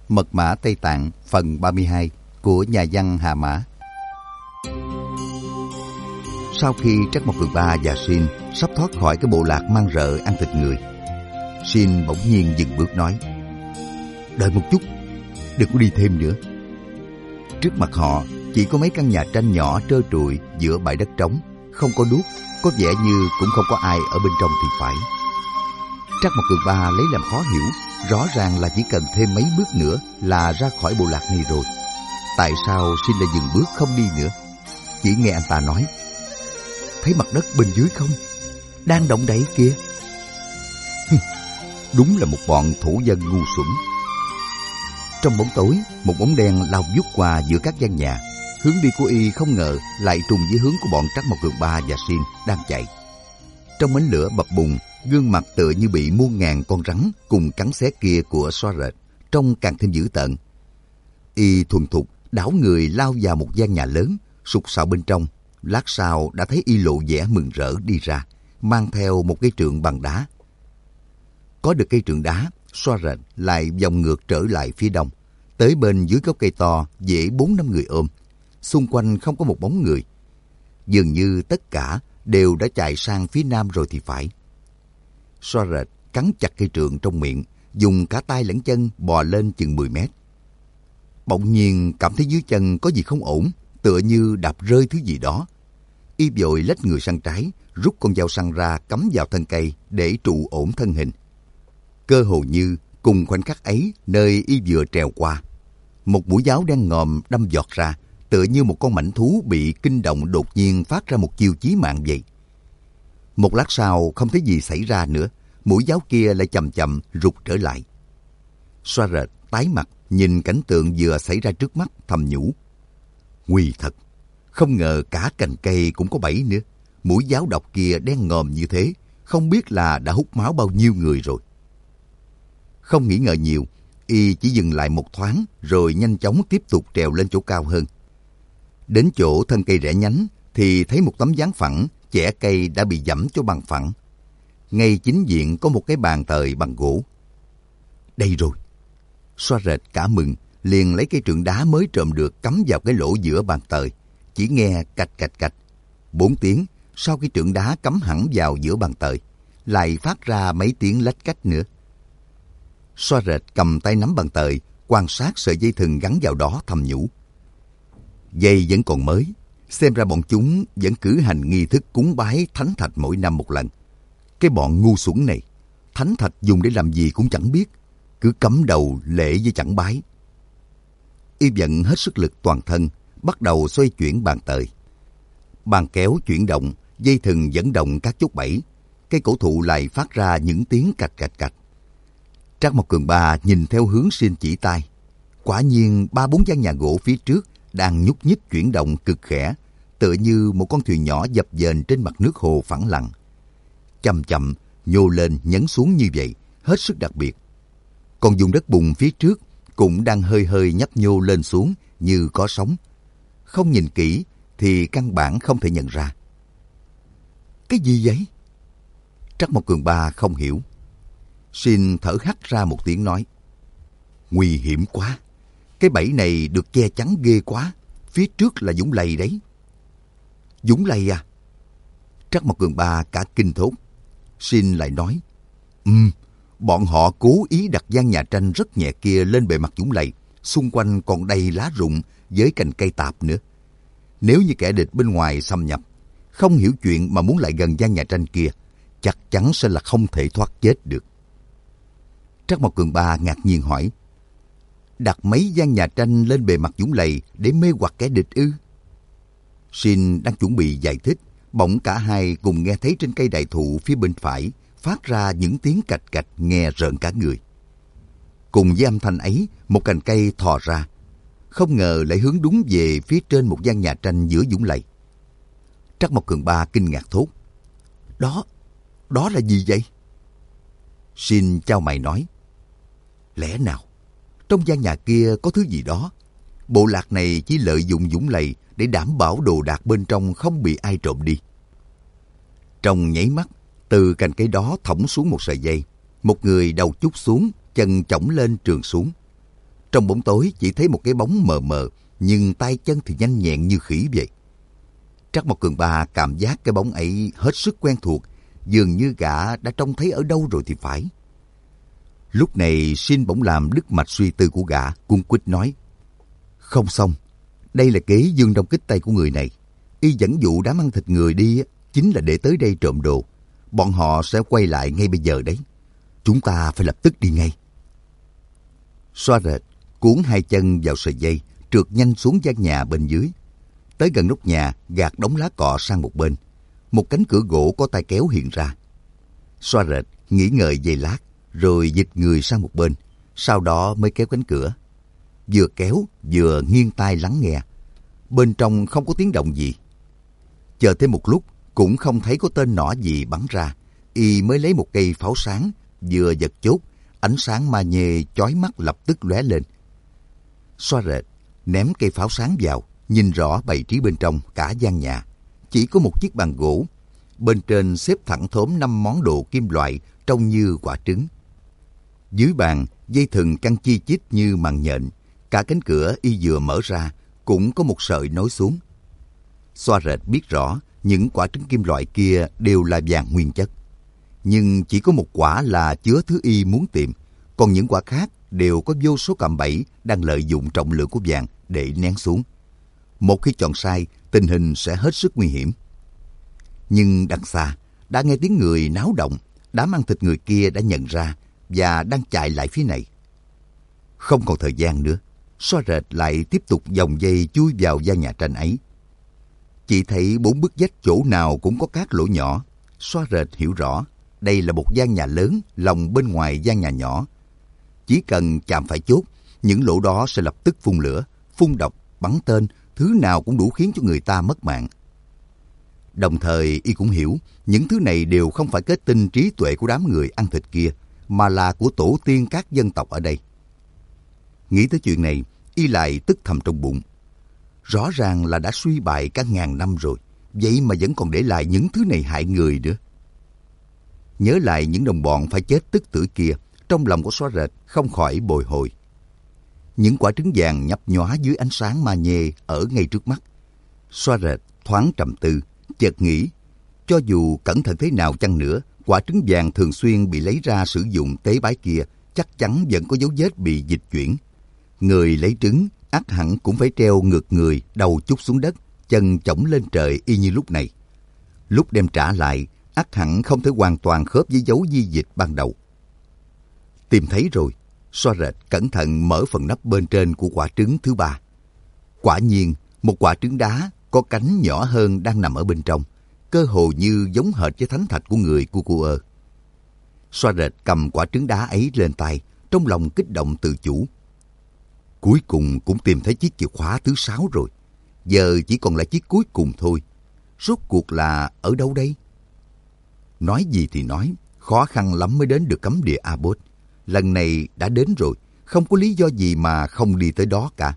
Mật mã Tây Tạng phần 32 của nhà văn Hà Mã. Sau khi Trắc Mộc Cường Ba và Xin sắp thoát khỏi cái bộ lạc mang rợ ăn thịt người, Xin bỗng nhiên dừng bước nói: "Đợi một chút, đừng có đi thêm nữa." Trước mặt họ chỉ có mấy căn nhà tranh nhỏ trơ trụi giữa bãi đất trống, không có đuốc, có vẻ như cũng không có ai ở bên trong thì phải. Trắc Mộc Cường Ba lấy làm khó hiểu, rõ ràng là chỉ cần thêm mấy bước nữa là ra khỏi bộ lạc này rồi. Tại sao Xin lại dừng bước không đi nữa? Chỉ nghe anh ta nói: "Thấy mặt đất bên dưới không? Đang động đậy kìa." Đúng là một bọn thổ dân ngu xuẩn. Trong bóng tối, một bóng đen lao vút qua giữa các gian nhà. Hướng đi của y không ngờ lại trùng với hướng của bọn Trắc Mộc Cường Ba và Xin đang chạy. Trong ánh lửa bập bùng, gương mặt tựa như bị muôn ngàn con rắn cùng cắn xé kia của Xoa Rệt trông càng thêm dữ tợn. Y thuần thục đảo người lao vào một gian nhà lớn, sục sạo bên trong. Lát sau đã thấy y lộ vẻ mừng rỡ đi ra, mang theo một cây trượng bằng đá. Có được cây trượng đá, Xoa Rệt lại vòng ngược trở lại phía đông, tới bên dưới gốc cây to dễ 4-5 người ôm. Xung quanh không có một bóng người. Dường như tất cả đều đã chạy sang phía nam rồi thì phải. Xoa Rệt cắn chặt cây trượng trong miệng, dùng cả tay lẫn chân bò lên chừng 10 mét. Bỗng nhiên cảm thấy dưới chân có gì không ổn, tựa như đạp rơi thứ gì đó. Y vội lách người sang trái, rút con dao săn ra cắm vào thân cây để trụ ổn thân hình. Cơ hồ như cùng khoảnh khắc ấy, nơi y vừa trèo qua, một mũi giáo đen ngòm đâm giọt ra, tựa như một con mãnh thú bị kinh động đột nhiên phát ra một chiêu chí mạng vậy. Một lát sau không thấy gì xảy ra nữa, mũi giáo kia lại chậm chậm rụt trở lại. Xoa Rệt tái mặt nhìn cảnh tượng vừa xảy ra trước mắt, thầm nhủ: nguy thật, không ngờ cả cành cây cũng có bẫy nữa. Mũi giáo độc kia đen ngòm như thế, không biết là đã hút máu bao nhiêu người rồi. Không nghĩ ngợi nhiều, y chỉ dừng lại một thoáng rồi nhanh chóng tiếp tục trèo lên chỗ cao hơn. Đến chỗ thân cây rẽ nhánh thì thấy một tấm ván phẳng, chẻ cây đã bị giẫm cho bằng phẳng. Ngay chính diện có một cái bàn tời bằng gỗ. Đây rồi. Xoa Rệt cả mừng, liền lấy cây trượng đá mới trộm được cắm vào cái lỗ giữa bàn tời. Chỉ nghe cạch cạch cạch 4 tiếng, sau khi trượng đá cắm hẳn vào giữa bàn tời, lại phát ra mấy tiếng lách cách nữa. Xoa Rệt cầm tay nắm bàn tời, quan sát sợi dây thừng gắn vào đó, thầm nhủ: dây vẫn còn mới, xem ra bọn chúng vẫn cử hành nghi thức cúng bái thánh thạch mỗi năm một lần. Cái bọn ngu xuẩn này, thánh thạch dùng để làm gì cũng chẳng biết, cứ cắm đầu lễ với chẳng bái. Y vận hết sức lực toàn thân, bắt đầu xoay chuyển bàn tời. Bàn kéo chuyển động, dây thừng dẫn động các chốt bẫy, cây cổ thụ lại phát ra những tiếng cạch cạch cạch. Trắc Mộc Cường Ba nhìn theo hướng Xin chỉ tay. Quả nhiên 3-4 gian nhà gỗ phía trước đang nhúc nhích chuyển động cực khẽ, tựa như một con thuyền nhỏ dập dềnh trên mặt nước hồ phẳng lặng. Chậm chậm nhô lên nhấn xuống như vậy, hết sức đặc biệt. Còn vùng đất bùn phía trước cũng đang hơi hơi nhấp nhô lên xuống như có sóng. Không nhìn kỹ thì căn bản không thể nhận ra. Cái gì vậy? Trắc Mộc Cường Ba không hiểu. Xin thở hắt ra một tiếng nói: nguy hiểm quá. Cái bẫy này được che chắn ghê quá. Phía trước là Dũng Lầy đấy. Dũng Lầy à? Trắc Mộc Cường Ba cả kinh thốt. Xin lại nói: bọn họ cố ý đặt gian nhà tranh rất nhẹ kia lên bề mặt Dũng Lầy. Xung quanh còn đầy lá rụng với cành cây tạp nữa. Nếu như kẻ địch bên ngoài xâm nhập, không hiểu chuyện mà muốn lại gần gian nhà tranh kia, chắc chắn sẽ là không thể thoát chết được. Trắc Mộc Cường Ba ngạc nhiên hỏi: đặt mấy gian nhà tranh lên bề mặt Dũng Lầy để mê hoặc kẻ địch ư? Xin đang chuẩn bị giải thích, bỗng cả hai cùng nghe thấy trên cây đại thụ phía bên phải phát ra những tiếng cạch cạch nghe rợn cả người. Cùng với âm thanh ấy, một cành cây thò ra, không ngờ lại hướng đúng về phía trên một gian nhà tranh giữa Dũng Lầy. Trắc Mộc Cường Ba kinh ngạc thốt: Đó là gì vậy? Xin chau mày nói: lẽ nào trong gian nhà kia có thứ gì đó? Bộ lạc này chỉ lợi dụng Dũng Lầy để đảm bảo đồ đạc bên trong không bị ai trộm đi. Trong nháy mắt, từ cành cây đó thõng xuống một sợi dây. Một người đầu chút xuống, chân chổng lên trườn xuống. Trong bóng tối chỉ thấy một cái bóng mờ mờ, nhưng tay chân thì nhanh nhẹn như khỉ vậy. Trắc Mộc Cường Ba cảm giác cái bóng ấy hết sức quen thuộc, dường như gã đã trông thấy ở đâu rồi thì phải. Lúc này Xin bỗng làm đứt mạch suy tư của gã, cuống quýt nói: Không xong, đây là kế dương đông kích tây của người này. Y dẫn dụ đám ăn thịt người đi chính là để tới đây trộm đồ. Bọn họ sẽ quay lại ngay bây giờ đấy. Chúng ta phải lập tức đi ngay. Xoa rệt cuốn hai chân vào sợi dây, trượt nhanh xuống gian nhà bên dưới. Tới gần nóc nhà, gạt đống lá cọ sang một bên. Một cánh cửa gỗ có tay kéo hiện ra. Xoa rệt nghĩ ngợi giây lát, rồi dịch người sang một bên, sau đó mới kéo cánh cửa. Vừa kéo, vừa nghiêng tai lắng nghe. Bên trong không có tiếng động gì. Chờ thêm một lúc, cũng không thấy có tên nỏ gì bắn ra. Y mới lấy một cây pháo sáng, vừa giật chốt, ánh sáng ma nhê chói mắt lập tức lóe lên. Xoa rệt ném cây pháo sáng vào, nhìn rõ bày trí bên trong cả gian nhà. Chỉ có một chiếc bàn gỗ, bên trên xếp thẳng thốm 5 món đồ kim loại trông như quả trứng. Dưới bàn, dây thừng căng chi chít như màn nhện. Cả cánh cửa y vừa mở ra cũng có một sợi nối xuống. Xoa rệt biết rõ những quả trứng kim loại kia đều là vàng nguyên chất. Nhưng chỉ có một quả là chứa thứ y muốn tìm, còn những quả khác đều có vô số cạm bẫy đang lợi dụng trọng lượng của vàng để nén xuống. Một khi chọn sai, tình hình sẽ hết sức nguy hiểm. Nhưng đằng xa, đã nghe tiếng người náo động, đám ăn thịt người kia đã nhận ra và đang chạy lại phía này. Không còn thời gian nữa, Xoa rệt lại tiếp tục vòng dây chui vào gian nhà tranh ấy. Chỉ thấy 4 bức vách chỗ nào cũng có các lỗ nhỏ. Xoa rệt hiểu rõ, đây là một gian nhà lớn lồng bên ngoài gian nhà nhỏ. Chỉ cần chạm phải chốt, những lỗ đó sẽ lập tức phun lửa, phun độc, bắn tên, thứ nào cũng đủ khiến cho người ta mất mạng. Đồng thời y cũng hiểu, những thứ này đều không phải kết tinh trí tuệ của đám người ăn thịt kia, mà là của tổ tiên các dân tộc ở đây. Nghĩ tới chuyện này, y lại tức thầm trong bụng. Rõ ràng là đã suy bại cả ngàn năm rồi, vậy mà vẫn còn để lại những thứ này hại người nữa. Nhớ lại những đồng bọn phải chết tức tử kia, trong lòng của Xoa rệt không khỏi bồi hồi. Những quả trứng vàng nhấp nhóa dưới ánh sáng ma nhê ở ngay trước mắt. Xoa rệt thoáng trầm tư, chợt nghĩ, cho dù cẩn thận thế nào chăng nữa, quả trứng vàng thường xuyên bị lấy ra sử dụng tế bái kia chắc chắn vẫn có dấu vết bị dịch chuyển. Người lấy trứng ắt hẳn cũng phải treo ngược người, đầu chúc xuống đất, chân chổng lên trời y như lúc này. Lúc đem trả lại, ắt hẳn không thể hoàn toàn khớp với dấu di dịch ban đầu. Tìm thấy rồi, Xoa rệt cẩn thận mở phần nắp bên trên của quả trứng thứ 3. Quả nhiên, một quả trứng đá có cánh nhỏ hơn đang nằm ở bên trong, cơ hồ như giống hệt với thánh thạch của người Cucuơ. Xoa rệt cầm quả trứng đá ấy lên tay, trong lòng kích động tự chủ. Cuối cùng cũng tìm thấy chiếc chìa khóa thứ 6 rồi. Giờ chỉ còn lại chiếc cuối cùng thôi. Rốt cuộc là ở đâu đây? Nói gì thì nói, khó khăn lắm mới đến được cấm địa Abbot. Lần này đã đến rồi, không có lý do gì mà không đi tới đó cả.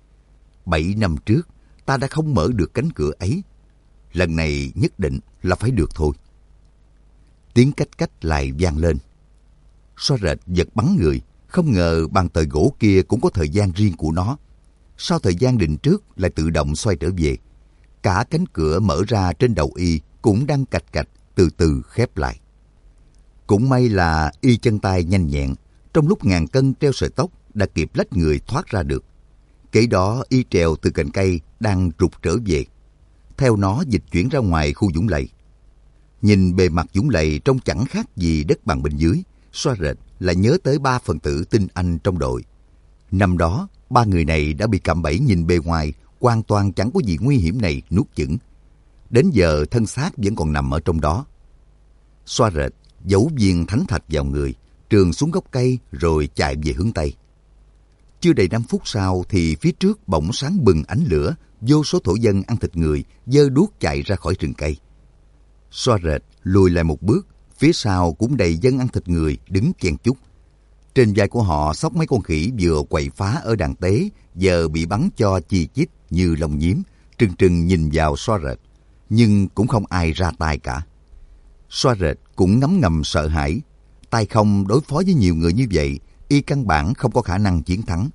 7 năm trước, ta đã không mở được cánh cửa ấy. Lần này nhất định là phải được thôi. Tiếng cách cách lại vang lên. Xoa rệt giật bắn người, không ngờ bàn tời gỗ kia cũng có thời gian riêng của nó. Sau thời gian định trước lại tự động xoay trở về. Cả cánh cửa mở ra trên đầu y cũng đang cạch cạch từ từ khép lại. Cũng may là y chân tay nhanh nhẹn, trong lúc ngàn cân treo sợi tóc đã kịp lách người thoát ra được. Kể đó y trèo từ cành cây đang rụt trở về. Theo nó dịch chuyển ra ngoài khu vũng lầy. Nhìn bề mặt vũng lầy trông chẳng khác gì đất bằng bên dưới, Xoa rệt lại nhớ tới 3 phần tử tinh anh trong đội. Năm đó, 3 người này đã bị cạm bẫy nhìn bề ngoài, hoàn toàn chẳng có gì nguy hiểm này nuốt chửng. Đến giờ thân xác vẫn còn nằm ở trong đó. Xoa rệt giấu viên thánh thạch vào người, trườn xuống gốc cây rồi chạy về hướng Tây. Chưa đầy 5 phút sau thì phía trước bỗng sáng bừng ánh lửa, vô số thổ dân ăn thịt người giơ đuốc chạy ra khỏi rừng cây. Xoa rệt lùi lại một bước, phía sau cũng đầy dân ăn thịt người đứng chen chúc. Trên vai của họ xốc mấy con khỉ vừa quậy phá ở đàn tế, giờ bị bắn cho chi chít như lông nhím, trừng trừng nhìn vào Xoa rệt, nhưng cũng không ai ra tay cả. Xoa rệt cũng ngấm ngầm sợ hãi, tay không đối phó với nhiều người như vậy, y căn bản không có khả năng chiến thắng.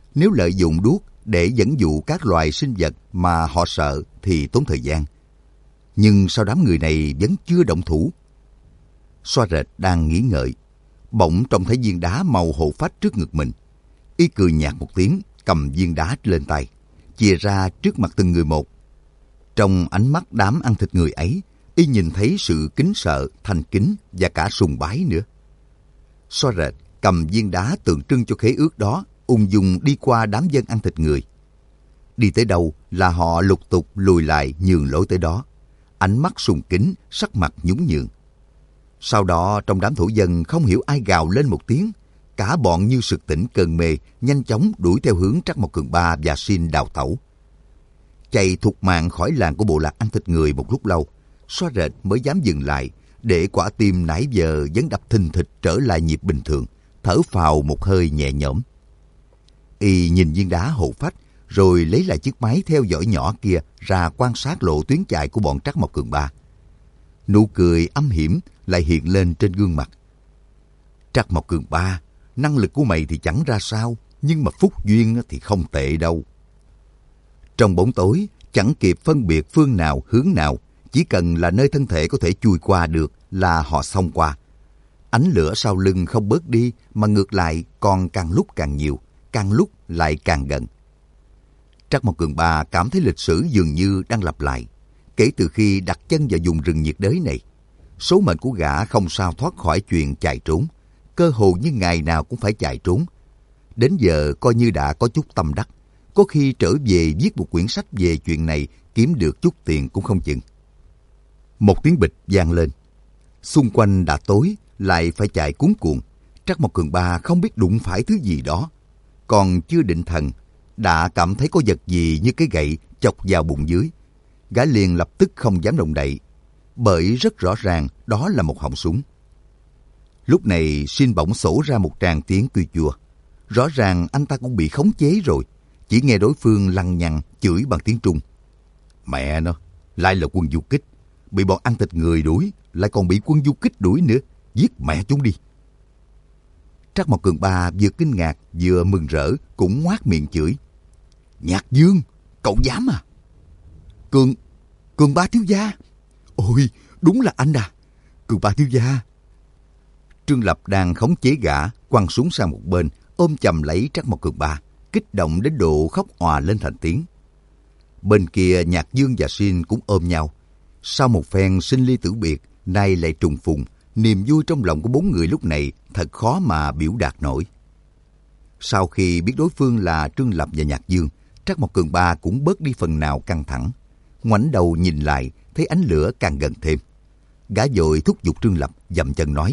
Nếu lợi dụng đuốc để dẫn dụ các loài sinh vật mà họ sợ thì tốn thời gian. Nhưng sao đám người này vẫn chưa động thủ? Xoa rệt đang nghĩ ngợi, bỗng trông thấy viên đá màu hổ phách trước ngực mình. Y cười nhạt một tiếng, cầm viên đá lên tay, chìa ra trước mặt từng người một. Trong ánh mắt đám ăn thịt người ấy, Y nhìn thấy sự kính sợ, thành kính và cả sùng bái nữa. Xoa rệt cầm viên đá tượng trưng cho khế ước đó, ung dung đi qua đám dân ăn thịt người. Đi tới đâu là họ lục tục lùi lại nhường lối tới đó, ánh mắt sùng kính, sắc mặt nhún nhường. Sau đó trong đám thổ dân không hiểu ai gào lên một tiếng, cả bọn như sực tỉnh cơn mê, nhanh chóng đuổi theo hướng Trắc Mộc Cường Ba và Xin đào tẩu. Chạy thục mạng khỏi làng của bộ lạc ăn thịt người một lúc lâu, Xoa rệt mới dám dừng lại, để quả tim nãy giờ vẫn đập thình thịch trở lại nhịp bình thường, thở phào một hơi nhẹ nhõm. Y nhìn viên đá hộ phách, rồi lấy lại chiếc máy theo dõi nhỏ kia ra quan sát lộ tuyến chạy của bọn Trắc Mộc Cường Ba. Nụ cười âm hiểm lại hiện lên trên gương mặt. Trắc Mộc Cường Ba, năng lực của mày thì chẳng ra sao, nhưng mà phúc duyên thì không tệ đâu. Trong bóng tối, chẳng kịp phân biệt phương nào hướng nào, chỉ cần là nơi thân thể có thể chui qua được là họ xông qua. Ánh lửa sau lưng không bớt đi mà ngược lại còn càng lúc càng nhiều, càng lúc lại càng gần. Trắc Mộc Cường Ba cảm thấy lịch sử dường như đang lặp lại. Kể từ khi đặt chân vào vùng rừng nhiệt đới này, số mệnh của gã không sao thoát khỏi chuyện chạy trốn, cơ hồ như ngày nào cũng phải chạy trốn. Đến giờ coi như đã có chút tâm đắc, có khi trở về viết một quyển sách về chuyện này, kiếm được chút tiền cũng không chừng. Một tiếng bịch vang lên. Xung quanh đã tối, lại phải chạy cuống cuồng. Trắc Mộc Cường Ba không biết đụng phải thứ gì đó. Còn chưa định thần, đã cảm thấy có vật gì như cái gậy chọc vào bụng dưới. Gã liền lập tức không dám động đậy, bởi rất rõ ràng đó là một họng súng. Lúc này Xin bỗng xổ ra một tràng tiếng cui chua. Rõ ràng anh ta cũng bị khống chế rồi. Chỉ nghe đối phương lằng nhằng chửi bằng tiếng Trung. Mẹ nó, lại là quân du kích. Bị bọn ăn thịt người đuổi, lại còn bị quân du kích đuổi nữa. Giết mẹ chúng đi. Trắc Mộc Cường Ba vừa kinh ngạc vừa mừng rỡ, cũng ngoác miệng chửi. Nhạc Dương, cậu dám à? Cường Ba thiếu gia. Ôi, đúng là anh à. Cường Ba thiếu gia. Trương Lập đang khống chế gã, quăng súng sang một bên, ôm chầm lấy Trắc Mộc Cường Ba, kích động đến độ khóc òa lên thành tiếng. Bên kia Nhạc Dương và Xin cũng ôm nhau. Sau một phen sinh ly tử biệt, nay lại trùng phùng, niềm vui trong lòng của bốn người lúc này thật khó mà biểu đạt nổi. Sau khi biết đối phương là Trương Lập và Nhạc Dương, Trắc Mộc Cường Ba cũng bớt đi phần nào căng thẳng. Ngoảnh đầu nhìn lại, thấy ánh lửa càng gần thêm. Gã vội thúc giục Trương Lập, dậm chân nói.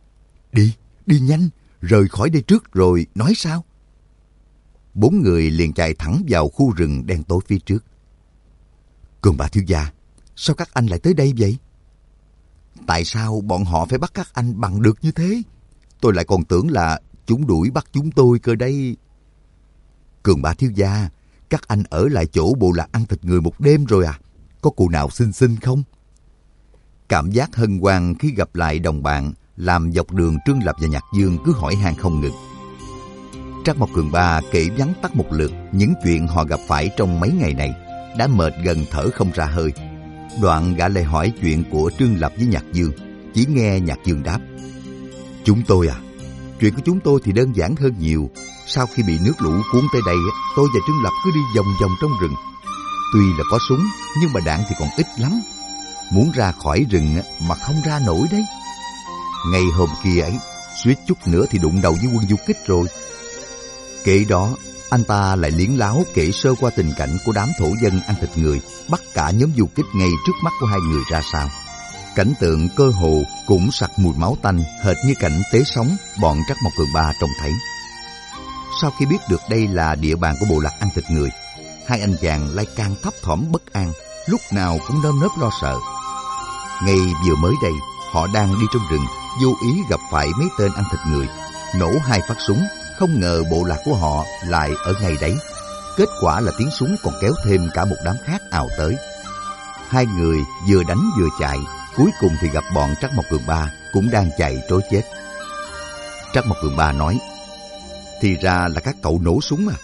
Đi nhanh, rời khỏi đây trước rồi nói sao? Bốn người liền chạy thẳng vào khu rừng đen tối phía trước. Cường Ba thiếu gia, sao các anh lại tới đây vậy? Tại sao bọn họ phải bắt các anh bằng được như thế? Tôi lại còn tưởng là chúng đuổi bắt chúng tôi cơ đây. Cường Ba thiếu gia, các anh ở lại chỗ bộ lạc ăn thịt người một đêm rồi à? Có cụ nào xin không? Cảm giác hân hoan khi gặp lại đồng bạn làm dọc đường Trương Lập và Nhạc Dương cứ hỏi han không ngừng. Trắc Mộc Cường Ba kể vắn tắt một lượt những chuyện họ gặp phải trong mấy ngày này, đã mệt gần thở không ra hơi. Đoạn gã lại hỏi chuyện của Trương Lập với Nhạc Dương. Chỉ nghe Nhạc Dương đáp. Chúng tôi à? Chuyện của chúng tôi thì đơn giản hơn nhiều. Sau khi bị nước lũ cuốn tới đây, tôi và Trương Lập cứ đi vòng vòng trong rừng. Tuy là có súng, nhưng mà đạn thì còn ít lắm. Muốn ra khỏi rừng mà không ra nổi đấy. Ngày hôm kia ấy, suýt chút nữa thì đụng đầu với quân du kích rồi. Kể đó, anh ta lại liếng láo kể sơ qua tình cảnh của đám thổ dân ăn thịt người, bắt cả nhóm du kích ngay trước mắt của hai người ra sao. Cảnh tượng cơ hồ cũng sặc mùi máu tanh, hệt như cảnh tế sống bọn Trắc Mộc Cường Ba trông thấy. Sau khi biết được đây là địa bàn của bộ lạc ăn thịt người, hai anh chàng lại càng thấp thỏm bất an, lúc nào cũng nơm nớp lo sợ. Ngay vừa mới đây, họ đang đi trong rừng, vô ý gặp phải mấy tên ăn thịt người, nổ hai phát súng. Không ngờ bộ lạc của họ lại ở ngay đấy. Kết quả là tiếng súng còn kéo thêm cả một đám khác ào tới. Hai người vừa đánh vừa chạy, cuối cùng thì gặp bọn Trắc Mộc Cường Ba cũng đang chạy trối chết. Trắc Mộc Cường Ba nói, thì ra là các cậu nổ súng à?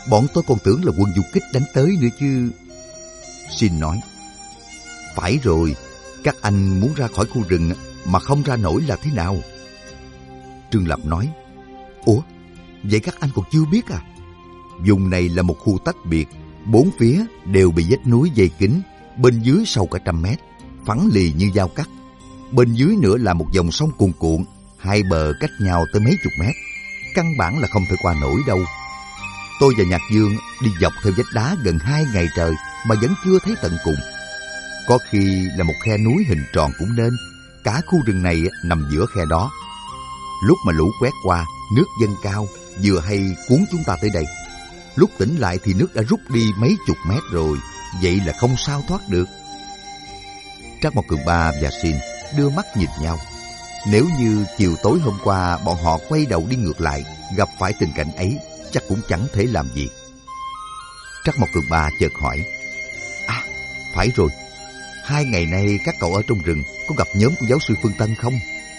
Bọn tôi còn tưởng là quân du kích đánh tới nữa chứ. Xin nói, phải rồi, các anh muốn ra khỏi khu rừng mà không ra nổi là thế nào? Trương Lập nói, ủa, vậy các anh còn chưa biết à? Vùng này là một khu tách biệt, bốn phía đều bị vách núi vây kín, bên dưới sâu cả 100 mét, phẳng lì như dao cắt. Bên dưới nữa là một dòng sông cuồn cuộn, hai bờ cách nhau tới mấy chục mét, căn bản là không thể qua nổi đâu. Tôi và Nhạc Dương đi dọc theo vách đá gần 2 ngày trời mà vẫn chưa thấy tận cùng. Có khi là một khe núi hình tròn cũng nên, cả khu rừng này nằm giữa khe đó. Lúc mà lũ quét qua, nước dâng cao, vừa hay cuốn chúng ta tới đây. Lúc tỉnh lại thì nước đã rút đi mấy chục mét rồi, vậy là không sao thoát được. Trác Mộc Cường Ba và Xin đưa mắt nhìn nhau. Nếu như chiều tối hôm qua bọn họ quay đầu đi ngược lại, gặp phải tình cảnh ấy, chắc cũng chẳng thể làm gì. Trác Mộc Cường Ba chợt hỏi, à, phải rồi, 2 ngày nay các cậu ở trong rừng có gặp nhóm của giáo sư Phương Tân không?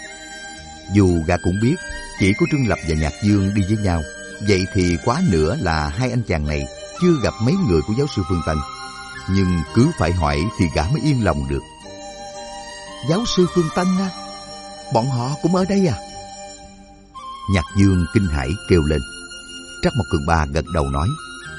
Dù gã cũng biết chỉ có Trương Lập và Nhạc Dương đi với nhau, vậy thì quá nữa là hai anh chàng này chưa gặp mấy người của giáo sư Phương Tân. Nhưng cứ phải hỏi thì gã mới yên lòng được. Giáo sư Phương Tân á? Bọn họ cũng ở đây à? Nhạc Dương kinh hãi kêu lên. Trác Mộc Cường Ba gật đầu nói,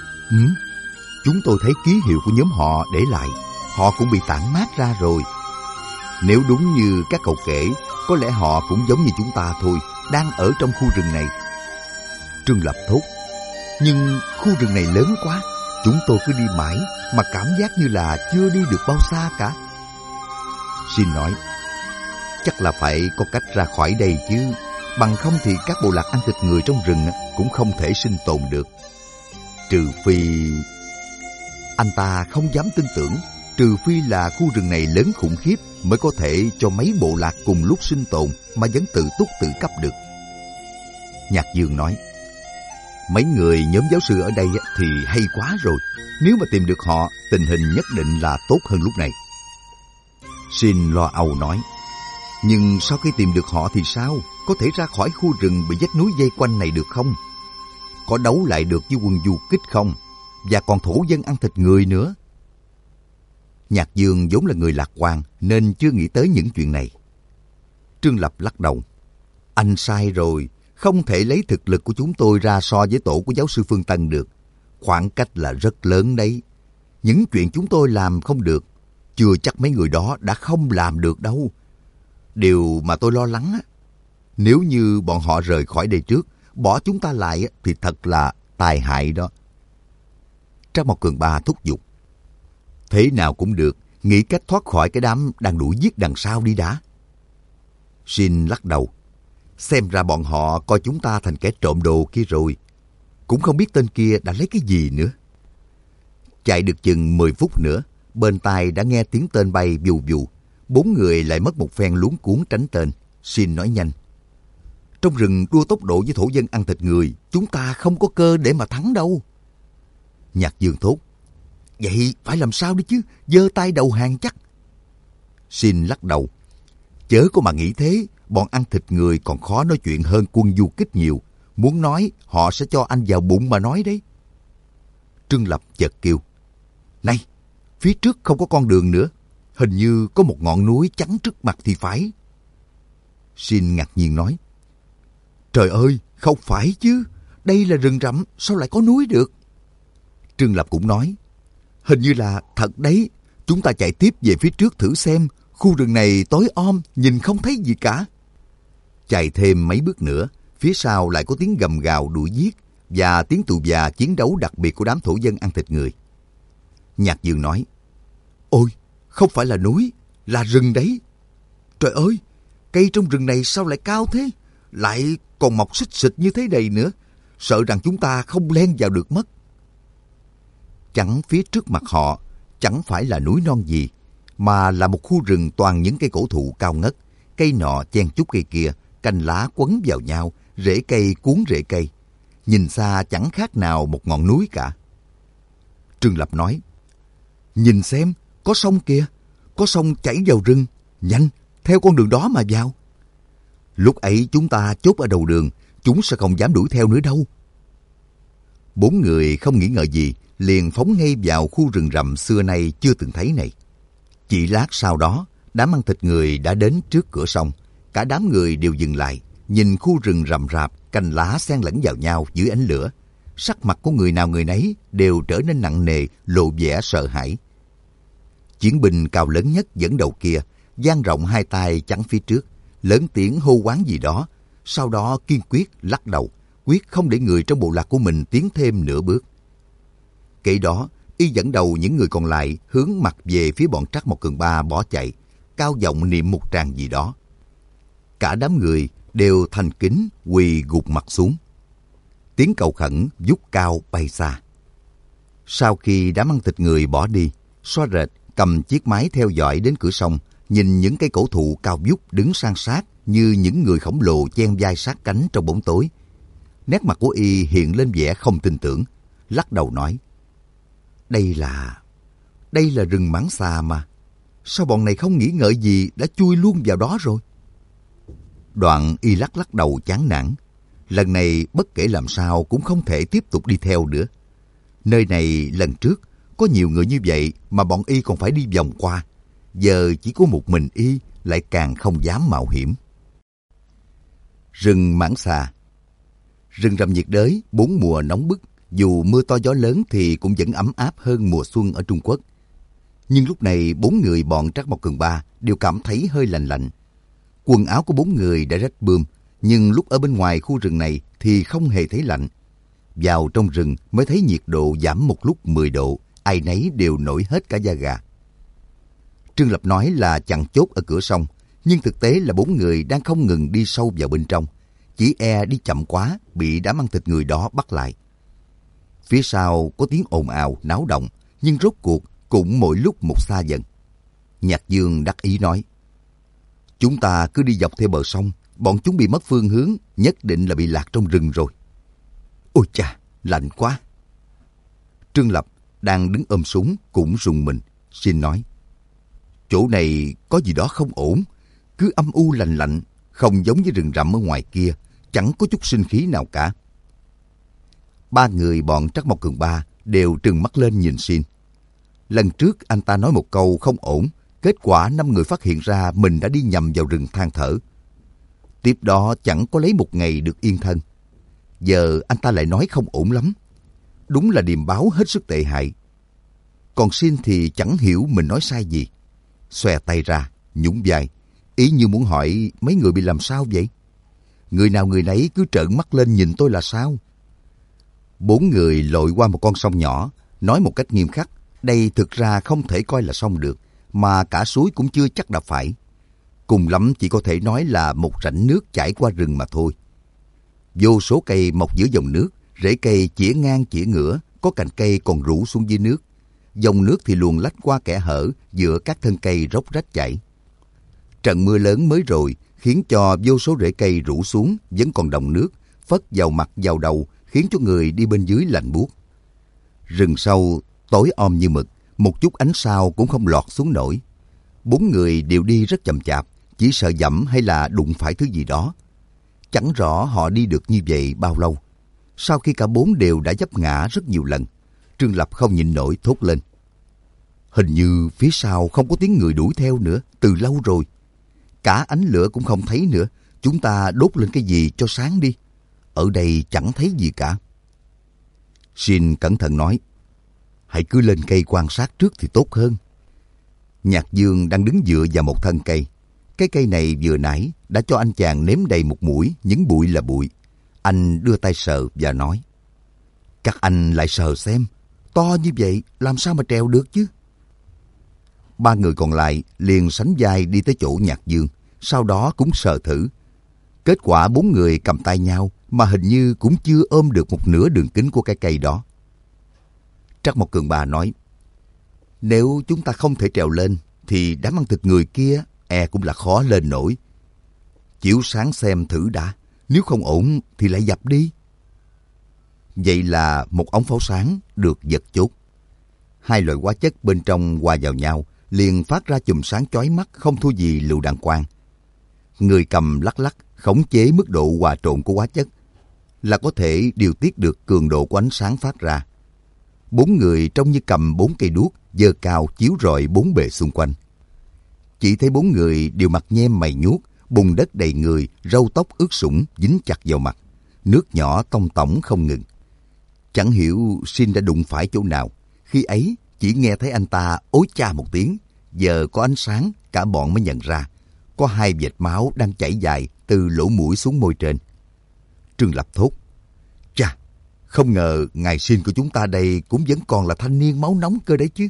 chúng tôi thấy ký hiệu của nhóm họ để lại, họ cũng bị tản mát ra rồi. Nếu đúng như các cậu kể, có lẽ họ cũng giống như chúng ta thôi, đang ở trong khu rừng này. Trương Lập thốt, nhưng khu rừng này lớn quá, chúng tôi cứ đi mãi mà cảm giác như là chưa đi được bao xa cả. Xin nói, chắc là phải có cách ra khỏi đây chứ, bằng không thì các bộ lạc ăn thịt người trong rừng cũng không thể sinh tồn được. Trừ phi... Anh ta không dám tin tưởng, trừ phi là khu rừng này lớn khủng khiếp mới có thể cho mấy bộ lạc cùng lúc sinh tồn mà vẫn tự túc tự cấp được. Nhạc Dương nói, mấy người nhóm giáo sư ở đây thì hay quá rồi, nếu mà tìm được họ, tình hình nhất định là tốt hơn lúc này. Xin lo âu nói, nhưng sau khi tìm được họ thì sao? Có thể ra khỏi khu rừng bị vách núi vây quanh này được không? Có đấu lại được với quân du kích không? Và còn thổ dân ăn thịt người nữa. Nhạc Dương vốn là người lạc quan nên chưa nghĩ tới những chuyện này. Trương Lập lắc đầu. Anh sai rồi, không thể lấy thực lực của chúng tôi ra so với tổ của giáo sư Phương Tân được. Khoảng cách là rất lớn đấy. Những chuyện chúng tôi làm không được, chưa chắc mấy người đó đã không làm được đâu. Điều mà tôi lo lắng, nếu như bọn họ rời khỏi đây trước, bỏ chúng ta lại thì thật là tai hại đó. Trác Mộc Cường Ba thúc giục. Thế nào cũng được, nghĩ cách thoát khỏi cái đám đang đuổi giết đằng sau đi đã. Xin lắc đầu. Xem ra bọn họ coi chúng ta thành kẻ trộm đồ kia rồi. Cũng không biết tên kia đã lấy cái gì nữa. Chạy được chừng 10 phút nữa, bên tai đã nghe tiếng tên bay vù vù. 4 người lại mất một phen luống cuống tránh tên. Xin nói nhanh. Trong rừng đua tốc độ với thổ dân ăn thịt người, chúng ta không có cơ để mà thắng đâu. Nhạc Dương thốt. Vậy phải làm sao đi chứ, giơ tay đầu hàng chắc. Xin lắc đầu. Chớ có mà nghĩ thế, bọn ăn thịt người còn khó nói chuyện hơn quân du kích nhiều. Muốn nói, họ sẽ cho anh vào bụng mà nói đấy. Trương Lập chợt kêu. Này, phía trước không có con đường nữa. Hình như có một ngọn núi chắn trước mặt thì phải. Xin ngạc nhiên nói. Trời ơi, không phải chứ. Đây là rừng rậm, sao lại có núi được? Trương Lập cũng nói. Hình như là thật đấy. Chúng ta chạy tiếp về phía trước thử xem. Khu rừng này tối om, nhìn không thấy gì cả. Chạy thêm mấy bước nữa, phía sau lại có tiếng gầm gào đuổi giết và tiếng tù và chiến đấu đặc biệt của đám thổ dân ăn thịt người. Nhạc Dương nói. Ôi, không phải là núi, là rừng đấy. Trời ơi, cây trong rừng này sao lại cao thế? Lại còn mọc xích xịch như thế này nữa. Sợ rằng chúng ta không len vào được mất. Chẳng phía trước mặt họ, chẳng phải là núi non gì, mà là một khu rừng toàn những cây cổ thụ cao ngất, cây nọ chen chúc cây kia, cành lá quấn vào nhau, rễ cây cuốn rễ cây. Nhìn xa chẳng khác nào một ngọn núi cả. Trương Lập nói, nhìn xem, có sông kìa, có sông chảy vào rừng, nhanh, theo con đường đó mà vào. Lúc ấy chúng ta chốt ở đầu đường, chúng sẽ không dám đuổi theo nữa đâu. 4 người không nghĩ ngợi gì, liền phóng ngay vào khu rừng rậm xưa nay chưa từng thấy này. Chỉ lát sau đó, đám ăn thịt người đã đến trước cửa sông. Cả đám người đều dừng lại, nhìn khu rừng rậm rạp, cành lá xen lẫn vào nhau dưới ánh lửa. Sắc mặt của người nào người nấy đều trở nên nặng nề, lộ vẻ sợ hãi. Chiến binh cao lớn nhất dẫn đầu kia, dang rộng hai tay chắn phía trước, lớn tiếng hô hoán gì đó, sau đó kiên quyết lắc đầu, quyết không để người trong bộ lạc của mình tiến thêm nửa bước. Kể đó, y dẫn đầu những người còn lại hướng mặt về phía bọn Trắc Mộc Cường Ba bỏ chạy, cao giọng niệm một tràng gì đó. Cả đám người đều thành kính quỳ gục mặt xuống. Tiếng cầu khẩn vút cao bay xa. Sau khi đám ăn thịt người bỏ đi, Xoa Rệt cầm chiếc máy theo dõi đến cửa sông, nhìn những cây cổ thụ cao vút đứng san sát như những người khổng lồ chen vai sát cánh trong bóng tối. Nét mặt của y hiện lên vẻ không tin tưởng, lắc đầu nói: Đây là rừng Mãng Xà mà. Sao bọn này không nghĩ ngợi gì đã chui luôn vào đó rồi? Đoạn y lắc đầu chán nản. Lần này bất kể làm sao cũng không thể tiếp tục đi theo nữa. Nơi này lần trước có nhiều người như vậy mà bọn y còn phải đi vòng qua. Giờ chỉ có một mình y lại càng không dám mạo hiểm. Rừng Mãng Xà. Rừng rậm nhiệt đới 4 mùa nóng bức, dù mưa to gió lớn thì cũng vẫn ấm áp hơn mùa xuân ở Trung Quốc. Nhưng lúc này 4 người bọn Trắc Mộc Cường Ba đều cảm thấy hơi lạnh lạnh. Quần áo của 4 người đã rách bươm, nhưng lúc ở bên ngoài khu rừng này thì không hề thấy lạnh. Vào trong rừng mới thấy nhiệt độ giảm một lúc 10 độ, ai nấy đều nổi hết cả da gà. Trương Lập nói là chặn chốt ở cửa sông, nhưng thực tế là 4 người đang không ngừng đi sâu vào bên trong, chỉ e đi chậm quá bị đám ăn thịt người đó bắt lại. Phía sau có tiếng ồn ào, náo động, nhưng rốt cuộc cũng mỗi lúc một xa dần. Nhạc Dương đắc ý nói: Chúng ta cứ đi dọc theo bờ sông, bọn chúng bị mất phương hướng, nhất định là bị lạc trong rừng rồi. Ôi chà, lạnh quá. Trương Lập đang đứng ôm súng cũng rùng mình, xin nói: Chỗ này có gì đó không ổn, cứ âm u lạnh lạnh, không giống với rừng rậm ở ngoài kia, chẳng có chút sinh khí nào cả. 3 người bọn Trắc Mộc Cường Ba đều trừng mắt lên nhìn Xin. Lần trước anh ta nói một câu không ổn, kết quả 5 người phát hiện ra mình đã đi nhầm vào rừng than thở. Tiếp đó chẳng có lấy một ngày được yên thân. Giờ anh ta lại nói không ổn lắm. Đúng là điềm báo hết sức tệ hại. Còn Xin thì chẳng hiểu mình nói sai gì. Xòe tay ra, nhún vai, ý như muốn hỏi mấy người bị làm sao vậy? Người nào người nấy cứ trợn mắt lên nhìn tôi là sao? 4 người lội qua một con sông nhỏ, nói một cách nghiêm khắc, đây thực ra không thể coi là sông được, mà cả suối cũng chưa chắc đã phải. Cùng lắm chỉ có thể nói là một rãnh nước chảy qua rừng mà thôi. Vô số cây mọc giữa dòng nước, rễ cây chĩa ngang chĩa ngửa, có cành cây còn rũ xuống dưới nước. Dòng nước thì luồn lách qua kẽ hở giữa các thân cây róc rách chảy. Trận mưa lớn mới rồi khiến cho vô số rễ cây rũ xuống vẫn còn đọng nước, phất vào mặt vào đầu, khiến cho người đi bên dưới lạnh buốt. Rừng sâu tối om như mực, một chút ánh sao cũng không lọt xuống nổi. 4 người đều đi rất chậm chạp, chỉ sợ dẫm hay là đụng phải thứ gì đó. Chẳng rõ họ đi được như vậy bao lâu. Sau khi cả 4 đều đã vấp ngã rất nhiều lần, Trương Lập không nhịn nổi thốt lên: Hình như phía sau không có tiếng người đuổi theo nữa, từ lâu rồi. Cả ánh lửa cũng không thấy nữa, chúng ta đốt lên cái gì cho sáng đi. Ở đây chẳng thấy gì cả. Xin cẩn thận nói: Hãy cứ lên cây quan sát trước thì tốt hơn. Nhạc Dương đang đứng dựa vào một thân cây. Cái cây này vừa nãy đã cho anh chàng nếm đầy một mũi, những bụi là bụi. Anh đưa tay sờ và nói: Các anh lại sờ xem, to như vậy làm sao mà trèo được chứ? 3 người còn lại liền sánh vai đi tới chỗ Nhạc Dương, sau đó cũng sờ thử. Kết quả 4 người cầm tay nhau mà hình như cũng chưa ôm được một nửa đường kính của cái cây đó. Trắc Mộc Cường Ba nói: Nếu chúng ta không thể trèo lên thì đám ăn thịt người kia e cũng là khó lên nổi. Chiếu sáng xem thử đã, nếu không ổn thì lại dập đi. Vậy là một ống pháo sáng được giật chốt. 2 loại hóa chất bên trong hòa vào nhau, liền phát ra chùm sáng chói mắt không thua gì lựu đạn quang. Người cầm lắc lắc, khống chế mức độ hòa trộn của hóa chất. là có thể điều tiết được cường độ của ánh sáng phát ra. 4 người trông như cầm 4 cây đuốc giơ cao chiếu rọi 4 bề xung quanh. Chỉ thấy 4 người đều mặt nhem mày nhuốc, bùn đất đầy người, râu tóc ướt sũng dính chặt vào mặt, nước nhỏ tông tổng không ngừng. Chẳng hiểu Sin đã đụng phải chỗ nào, khi ấy chỉ nghe thấy anh ta ối cha một tiếng. Giờ có ánh sáng, cả bọn mới nhận ra có 2 vệt máu đang chảy dài từ lỗ mũi xuống môi trên. Trương Lập thốt: "Chà, không ngờ ngài Sin của chúng ta đây cũng vẫn còn là thanh niên máu nóng cơ đấy chứ."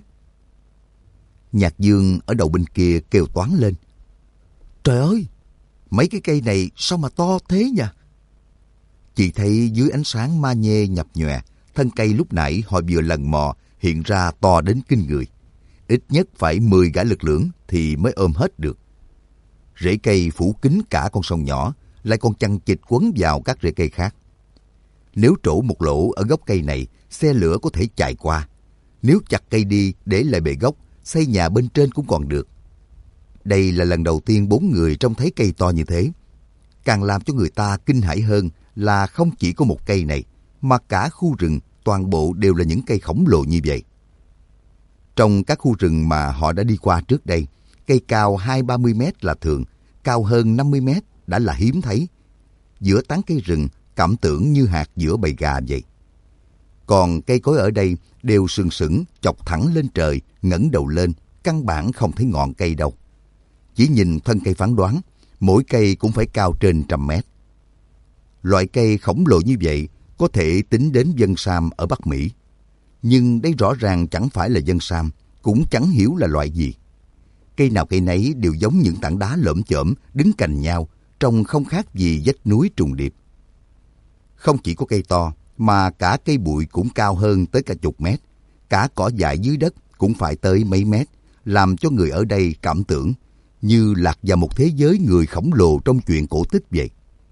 Nhạc Dương ở đầu bên kia kêu toáng lên: "Trời ơi, mấy cái cây này sao mà to thế nhỉ?" Chỉ thấy dưới ánh sáng ma nhê nhập nhòe, thân cây lúc nãy họ vừa lần mò hiện ra to đến kinh người. Ít nhất phải 10 gã lực lưỡng thì mới ôm hết được. Rễ cây phủ kín cả con sông nhỏ, lại còn chằng chịt quấn vào các rễ cây khác. Nếu trổ một lỗ ở gốc cây này, xe lửa có thể chạy qua. Nếu chặt cây đi để lại bề gốc, xây nhà bên trên cũng còn được. Đây là lần đầu tiên 4 người trông thấy cây to như thế. Càng làm cho người ta kinh hãi hơn là không chỉ có một cây này, mà cả khu rừng toàn bộ đều là những cây khổng lồ như vậy. Trong các khu rừng mà họ đã đi qua trước đây, cây cao 20-30 mét là thường, cao hơn 50 mét đã là hiếm thấy. Giữa tán cây rừng, cảm tưởng như hạt giữa bầy gà vậy. Còn cây cối ở đây đều sừng sững, chọc thẳng lên trời, ngẩng đầu lên, căn bản không thấy ngọn cây đâu. Chỉ nhìn thân cây phán đoán, mỗi cây cũng phải cao trên 100 mét. Loại cây khổng lồ như vậy có thể tính đến dân sam ở Bắc Mỹ. Nhưng đây rõ ràng chẳng phải là dân sam, cũng chẳng hiểu là loại gì. Cây nào cây nấy đều giống những tảng đá lởm chởm đứng cạnh nhau, trông không khác gì vách núi trùng điệp. Không chỉ có cây to, mà cả cây bụi cũng cao hơn tới cả chục mét. Cả cỏ dại dưới đất cũng phải tới mấy mét, làm cho người ở đây cảm tưởng như lạc vào một thế giới người khổng lồ trong chuyện cổ tích vậy.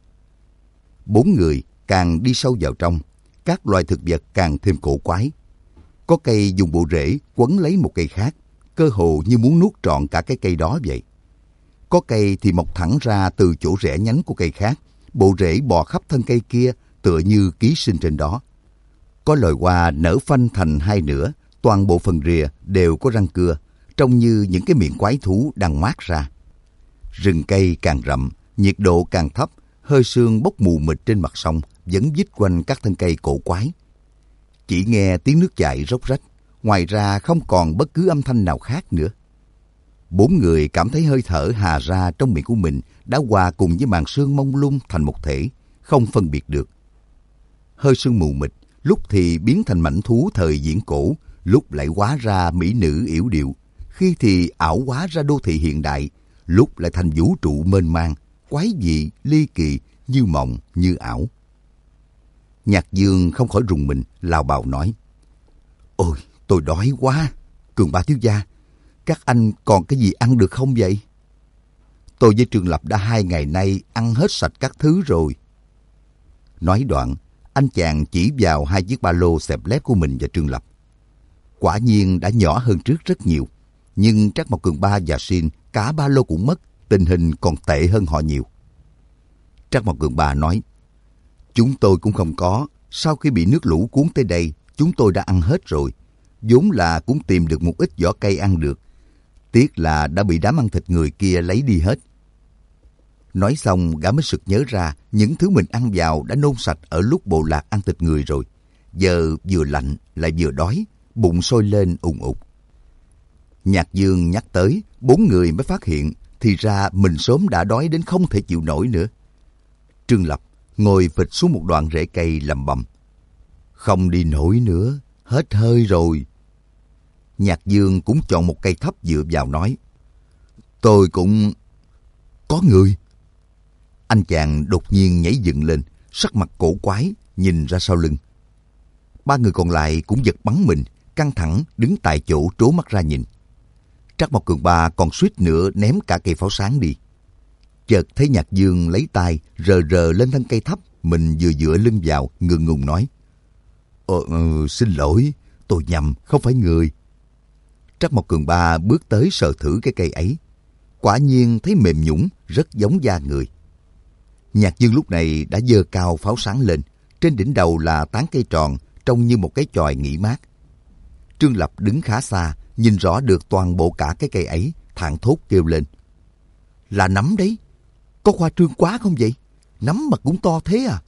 4 người càng đi sâu vào trong, các loài thực vật càng thêm cổ quái. Có cây dùng bộ rễ quấn lấy một cây khác, cơ hồ như muốn nuốt trọn cả cái cây đó vậy. Có cây thì mọc thẳng ra từ chỗ rễ nhánh của cây khác, bộ rễ bò khắp thân cây kia tựa như ký sinh trên đó. Có loài hoa nở phanh thành 2 nửa, toàn bộ phần rìa đều có răng cưa, trông như những cái miệng quái thú đang ngoác ra. Rừng cây càng rậm, nhiệt độ càng thấp, hơi sương bốc mù mịt trên mặt sông vẫn vít quanh các thân cây cổ quái. Chỉ nghe tiếng nước chảy róc rách, ngoài ra không còn bất cứ âm thanh nào khác nữa. 4 người cảm thấy hơi thở hà ra trong miệng của mình đã hòa cùng với màn sương mông lung thành một thể, không phân biệt được. Hơi sương mù mịt, lúc thì biến thành mãnh thú thời viễn cổ, lúc lại hóa ra mỹ nữ yểu điệu, khi thì ảo hóa ra đô thị hiện đại, lúc lại thành vũ trụ mênh mang, quái dị, ly kỳ, như mộng, như ảo. Nhạc Dương không khỏi rùng mình, lào bào nói: "Ôi, tôi đói quá. Cường Ba thiếu gia, các anh còn cái gì ăn được không vậy?" "Tôi với Trương Lập đã 2 ngày nay ăn hết sạch các thứ rồi." Nói đoạn, anh chàng chỉ vào 2 chiếc ba lô xẹp lép của mình và Trương Lập. Quả nhiên đã nhỏ hơn trước rất nhiều, nhưng Trác Mộc Cường Ba và Sin cả ba lô cũng mất, tình hình còn tệ hơn họ nhiều. Trác Mộc Cường Ba nói: "Chúng tôi cũng không có, sau khi bị nước lũ cuốn tới đây, chúng tôi đã ăn hết rồi. Vốn là cũng tìm được một ít vỏ cây ăn được, tiếc là đã bị đám ăn thịt người kia lấy đi hết." Nói xong, gã mới sực nhớ ra những thứ mình ăn vào đã nôn sạch ở lúc bộ lạc ăn thịt người rồi. Giờ vừa lạnh lại vừa đói, bụng sôi lên ùng ục. Nhạc Dương nhắc tới, 4 người mới phát hiện thì ra mình sớm đã đói đến không thể chịu nổi nữa. Trương Lập ngồi phịch xuống một đoạn rễ cây lầm bầm: "Không đi nổi nữa, hết hơi rồi." Nhạc Dương cũng chọn một cây thấp dựa vào nói: "Tôi cũng có người." Anh chàng đột nhiên nhảy dựng lên, sắc mặt cổ quái, nhìn ra sau lưng. 3 người còn lại cũng giật bắn mình, căng thẳng đứng tại chỗ trố mắt ra nhìn. Trác Mộc Cường Ba còn suýt nữa ném cả cây pháo sáng đi. Chợt thấy Nhạc Dương lấy tay rờ rờ lên thân cây thấp mình vừa dựa lưng vào, ngượng ngùng nói: Xin lỗi, tôi nhầm, không phải người." Trác Mộc Cường Ba bước tới sờ thử cái cây ấy. Quả nhiên thấy mềm nhũn, rất giống da người. Nhạc Dương lúc này đã giơ cao pháo sáng lên, Trên đỉnh đầu là tán cây tròn, trông như một cái chòi nghỉ mát. Trương Lập đứng khá xa, nhìn rõ được toàn bộ cả cái cây ấy, thảng thốt kêu lên. Là nấm đấy. Có khoa trương quá không vậy? Nấm mà cũng to thế à?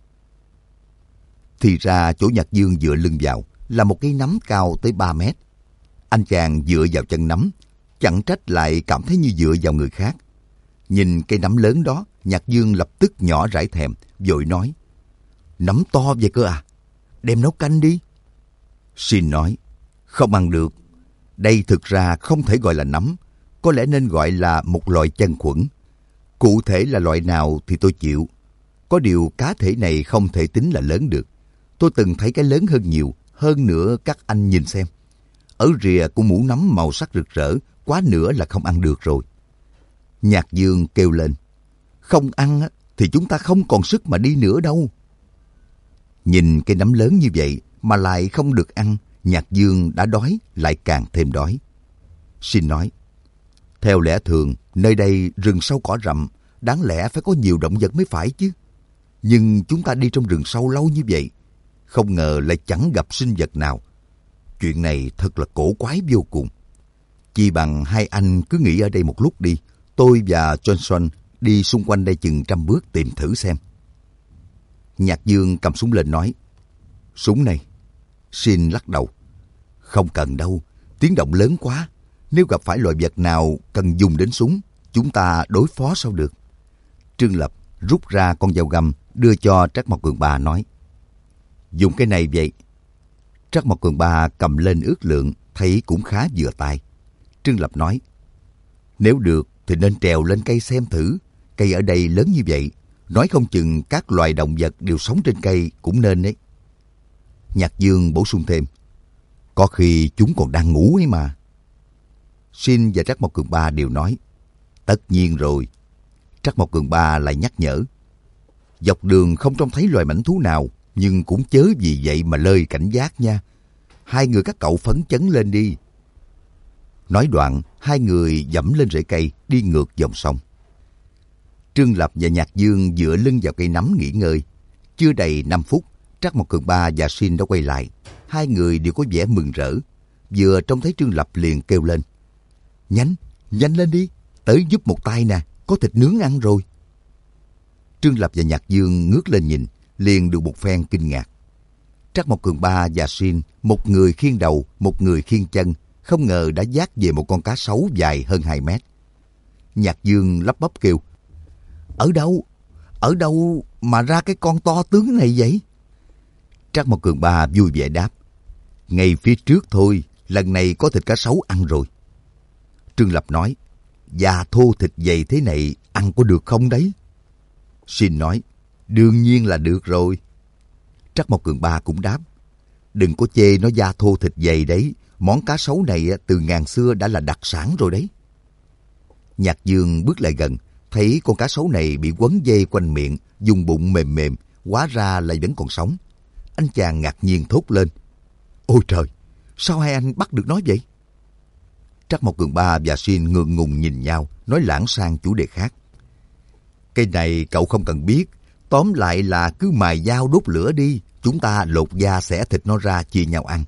Thì ra chỗ Nhạc Dương dựa lưng vào là một cây nấm cao tới 3 mét. Anh chàng dựa vào chân nấm, chẳng trách lại cảm thấy như dựa vào người khác. Nhìn cây nấm lớn đó, Nhạc Dương lập tức nhỏ rãi thèm, vội nói. Nấm to vậy cơ à? Đem nấu canh đi. Xin nói, không ăn được. Đây thực ra không thể gọi là nấm, có lẽ nên gọi là một loại chân khuẩn. Cụ thể là loại nào thì tôi chịu. Có điều cá thể này không thể tính là lớn được. Tôi từng thấy cái lớn hơn nhiều, hơn nữa các anh nhìn xem. Ở rìa của mũ nấm màu sắc rực rỡ, quá nữa là không ăn được rồi. Nhạc Dương kêu lên. Không ăn thì chúng ta không còn sức mà đi nữa đâu. Nhìn cây nấm lớn như vậy mà lại không được ăn, Nhạc Dương đã đói, lại càng thêm đói. Xin nói, theo lẽ thường, nơi đây rừng sâu cỏ rậm, đáng lẽ phải có nhiều động vật mới phải chứ. Nhưng chúng ta đi trong rừng sâu lâu như vậy, không ngờ lại chẳng gặp sinh vật nào. Chuyện này thật là cổ quái vô cùng. Chỉ bằng hai anh cứ nghỉ ở đây một lúc đi, tôi và Johnson đi xung quanh đây chừng 100 bước tìm thử xem. Nhạc Dương cầm súng lên nói. Súng này. Xin lắc đầu. Không cần đâu, tiếng động lớn quá. Nếu gặp phải loài vật nào cần dùng đến súng, chúng ta đối phó sao được. Trương Lập rút ra con dao găm, đưa cho Trắc Mộc Cường Ba nói. Dùng cái này vậy. Trắc Mộc Cường Ba cầm lên ước lượng, thấy cũng khá vừa tay. Trương Lập nói. Nếu được thì nên trèo lên cây xem thử. Cây ở đây lớn như vậy, nói không chừng các loài động vật đều sống trên cây cũng nên đấy. Nhạc Dương bổ sung thêm. Có khi chúng còn đang ngủ ấy mà. Sin và Trắc Mộc Cường Ba đều nói. Tất nhiên rồi. Trắc Mộc Cường Ba lại nhắc nhở. Dọc đường không trông thấy loài mãnh thú nào, nhưng cũng chớ vì vậy mà lơi cảnh giác nha. Hai người các cậu phấn chấn lên đi. Nói đoạn, hai người dẫm lên rễ cây, đi ngược dòng sông. Trương Lập và Nhạc Dương dựa lưng vào cây nấm nghỉ ngơi. Chưa đầy 5 phút, Trắc Mộc Cường Ba và Sin đã quay lại. Hai người đều có vẻ mừng rỡ. Vừa trông thấy Trương Lập liền kêu lên. Nhanh, nhanh lên đi, tới giúp một tay nè, có thịt nướng ăn rồi. Trương Lập và Nhạc Dương ngước lên nhìn, liền được một phen kinh ngạc. Trắc Mộc Cường Ba và Sin, một người khiêng đầu, một người khiêng chân, không ngờ đã vác về một con cá sấu dài hơn 2 mét. Nhạc Dương lắp bắp kêu. Ở đâu mà ra cái con to tướng này vậy? Trắc Mộc Cường Ba vui vẻ đáp. Ngay phía trước thôi, lần này có thịt cá sấu ăn rồi. Trương Lập nói. Da thô thịt dày thế này, ăn có được không đấy? Sin nói. Đương nhiên là được rồi. Trắc Mộc Cường Ba cũng đáp. Đừng có chê nó da thô thịt dày đấy. Món cá sấu này từ ngàn xưa đã là đặc sản rồi đấy. Nhạc Dương bước lại gần, thấy con cá sấu này bị quấn dây quanh miệng, dùng bụng mềm mềm, hóa ra lại vẫn còn sống. Anh chàng ngạc nhiên thốt lên. Ôi trời, sao hai anh bắt được nó vậy? Trắc Mộc Cường Ba và Sin ngượng ngùng nhìn nhau, nói lảng sang chủ đề khác. Cái này cậu không cần biết, tóm lại là cứ mài dao đốt lửa đi, chúng ta lột da xẻ thịt nó ra chia nhau ăn.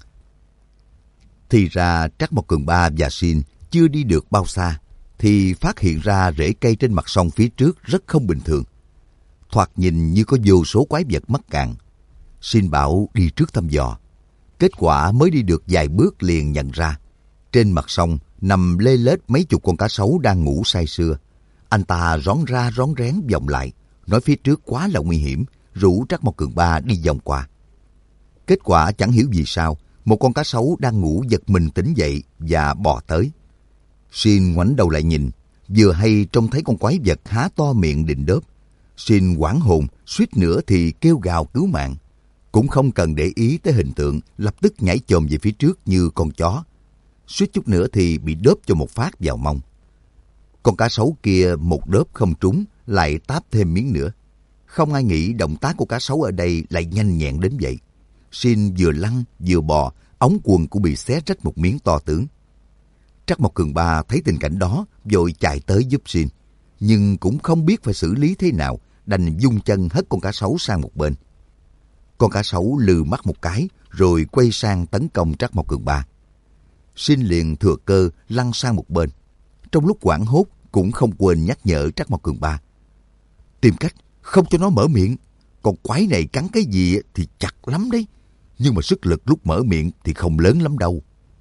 Thì ra Trắc Mộc Cường Ba và Sin chưa đi được bao xa, thì phát hiện ra rễ cây trên mặt sông phía trước rất không bình thường. Thoạt nhìn như có vô số quái vật mắc cạn. Sin bảo đi trước thăm dò. Kết quả mới đi được vài bước liền nhận ra. Trên mặt sông nằm lê lết mấy chục con cá sấu đang ngủ say sưa. Anh ta rón ra rón rén vòng lại, nói phía trước quá là nguy hiểm, rủ Trắc Mộc Cường Ba đi vòng qua. Kết quả chẳng hiểu vì sao, một con cá sấu đang ngủ giật mình tỉnh dậy và bò tới. Sin ngoảnh đầu lại nhìn, vừa hay trông thấy con quái vật há to miệng định đớp. Sin hoảng hồn, suýt nữa thì kêu gào cứu mạng. Cũng không cần để ý tới hình tượng, lập tức nhảy chồm về phía trước như con chó. Suýt chút nữa thì bị đớp cho một phát vào mông. Con cá sấu kia một đớp không trúng, lại táp thêm miếng nữa. Không ai nghĩ động tác của cá sấu ở đây lại nhanh nhẹn đến vậy. Sin vừa lăn vừa bò, ống quần cũng bị xé rách một miếng to tướng. Trắc Mộc Cường Ba thấy tình cảnh đó, vội chạy tới giúp Sin, nhưng cũng không biết phải xử lý thế nào, đành dung chân hất con cá sấu sang một bên. Con cá sấu lừ mắt một cái rồi quay sang tấn công Trắc Mộc Cường Ba. Xin liền thừa cơ lăn sang một bên. Trong lúc hoảng hốt cũng không quên nhắc nhở Trắc Mộc Cường Ba. Tìm cách không cho nó mở miệng. Con quái này cắn cái gì thì chặt lắm đấy. Nhưng mà sức lực lúc mở miệng thì không lớn lắm đâu.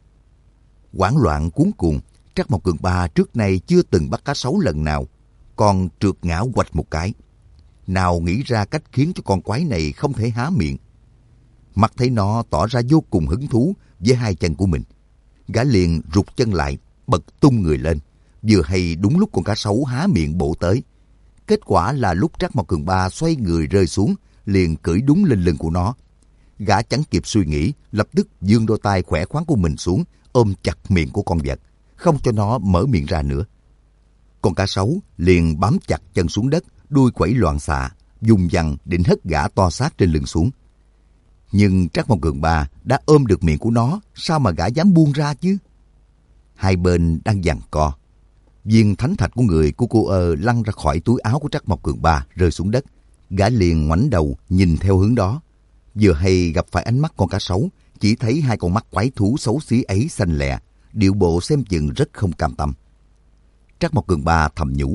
Hoảng loạn cuống cuồng, Trắc Mộc Cường Ba trước nay chưa từng bắt cá sấu lần nào. Còn trượt ngã quạch một cái. Nào nghĩ ra cách khiến cho con quái này không thể há miệng. Mặt thấy nó tỏ ra vô cùng hứng thú với hai chân của mình. Gã liền rụt chân lại, bật tung người lên. Vừa hay đúng lúc con cá sấu há miệng bổ tới. Kết quả là lúc Trắc Mộc Cường Ba xoay người rơi xuống, liền cưỡi đúng lên lưng của nó. Gã chẳng kịp suy nghĩ, lập tức giương đôi tay khỏe khoắn của mình xuống, ôm chặt miệng của con vật, không cho nó mở miệng ra nữa. Con cá sấu liền bám chặt chân xuống đất, đuôi quẩy loạn xạ, dùng dằng định hất gã to xác trên lưng xuống. Nhưng Trắc Mộc Cường Ba đã ôm được miệng của nó, sao mà gã dám buông ra chứ? Hai bên đang giằng co. Viên thánh thạch của người của cô lăn ra khỏi túi áo của Trắc Mộc Cường Ba rơi xuống đất. Gã liền ngoảnh đầu nhìn theo hướng đó. Vừa hay gặp phải ánh mắt con cá sấu, chỉ thấy hai con mắt quái thú xấu xí ấy xanh lè, điệu bộ xem chừng rất không cam tâm. Trắc Mộc Cường Ba thầm nhủ.